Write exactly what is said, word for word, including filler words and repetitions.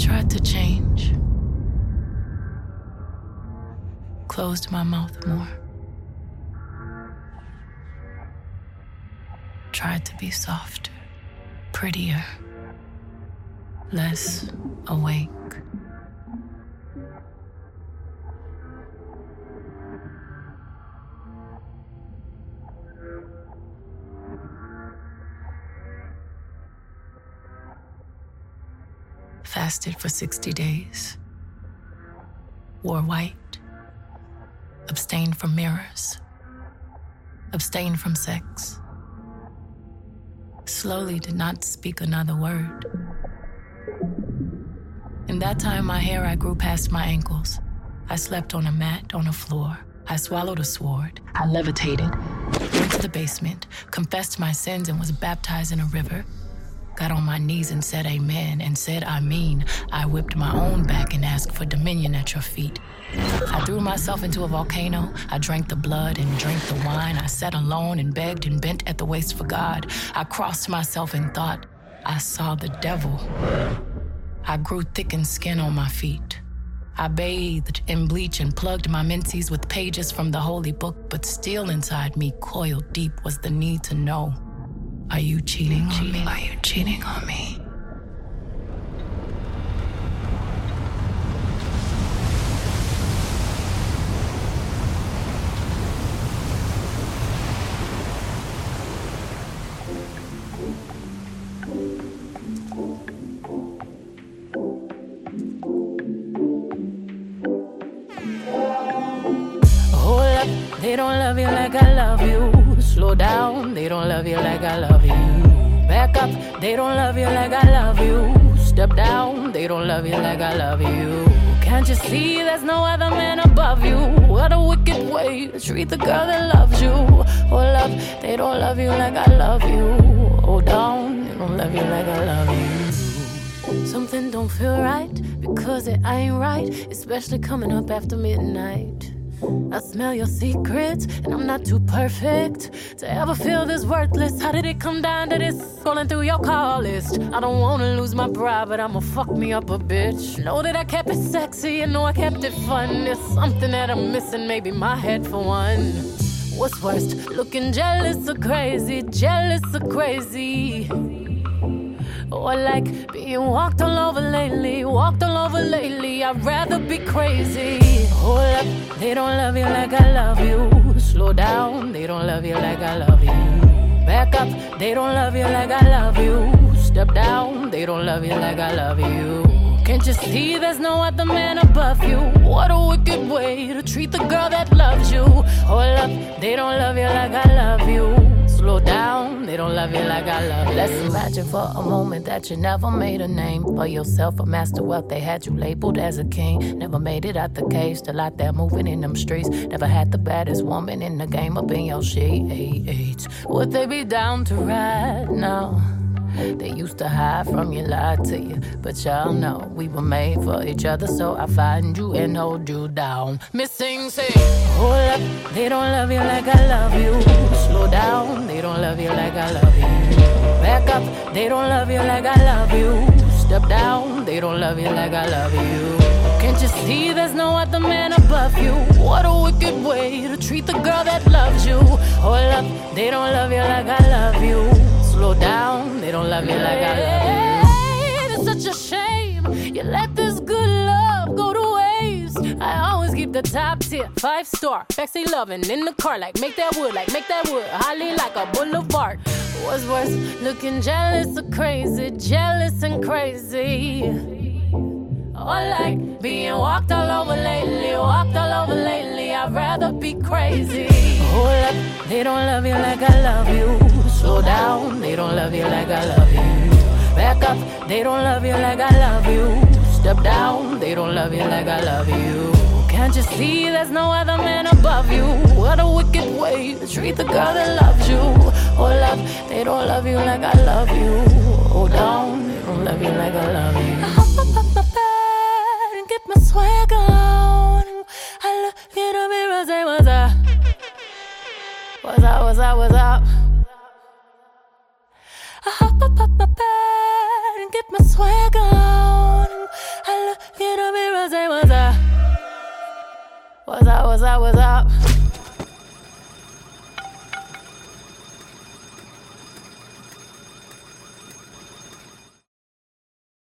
tried to change. Closed my mouth more. Tried to be softer, prettier, less awake. Fasted for sixty days. Wore white. Abstained from mirrors. Abstained from sex. Slowly did not speak another word. In that time, my hair I grew past my ankles. I slept on a mat on the floor. I swallowed a sword. I levitated. Went to the basement, confessed my sins and was baptized in a river. Got on my knees and said amen and said I mean. I whipped my own back and asked for dominion at your feet. I threw myself into a volcano. I drank the blood and drank the wine. I sat alone and begged and bent at the waist for God. I crossed myself and thought I saw the devil. I grew thick in skin on my feet. I bathed in bleach and plugged my menses with pages from the holy book, but still inside me, coiled deep, was the need to know. Are you cheating on me? Are you cheating on me? Hold up, they don't love you like I love you. Slow down, they don't love you like I love you. Back up, they don't love you like I love you. Step down, they don't love you like I love you. Can't you see there's no other man above you? What a wicked way to treat the girl that loves you. Hold up, they don't love you like I love you. Hold down, they don't love you like I love you. Something don't feel right because it ain't right, especially coming up after midnight. I smell your secrets, and I'm not too perfect to ever feel this worthless. How did it come down to this? Scrolling through your call list. I don't wanna lose my pride, but I'ma fuck me up a bitch. Know that I kept it sexy, and know I kept it fun. There's something that I'm missing, maybe my head for one. What's worst, looking jealous or crazy, jealous or crazy? Or like being walked all over lately, walked all over lately. I'd rather be crazy. Hold up, they don't love you like I love you. Slow down, they don't love you like I love you. Back up, they don't love you like I love you. Step down, they don't love you like I love you. Can't you see there's no other man above you? What a wicked way to treat the girl that loves you. Hold up, they don't love you like I love you. Slow down, they don't love you like I love you. Let's imagine for a moment that you never made a name for yourself, a master wealth. They had you labeled as a king. Never made it out the cave, still out there moving in them streets. Never had the baddest woman in the game up in your sheets. Would they be down to ride now? They used to hide from you, lie to you, but y'all know we were made for each other, so I find you and hold you down. Missing say, hold up, they don't love you like I love you. Slow down, they don't love you like I love you. Back up, they don't love you like I love you. Step down, they don't love you like I love you. Can't you see there's no other man above you? What a wicked way to treat the girl that loves you. Hold up, they don't love you like I love you. Slow down, they don't love you like I love you. Hey, it's such a shame you let this good love go to waste. I always keep the top tier, five star, sexy loving in the car, like make that wood, like make that wood, holly like a boulevard. What's worse, looking jealous or crazy, jealous and crazy. Or like being walked all over lately, walked all over lately. I'd rather be crazy. Hold up, they don't love you like I love you. Slow down, they don't love you like I love you. Back up, they don't love you like I love you. Step down, they don't love you like I love you. Can't you see there's no other man above you? What a wicked way to treat the girl that loves you. Hold up, they don't love you like I love you. Hold down, they don't love you like I love you. I hop up up my bed and get my swag on. I look in the mirror, say what's up? What's up, what's up, what's up? I hop up up my bed and get my swag on. what's up, what's up?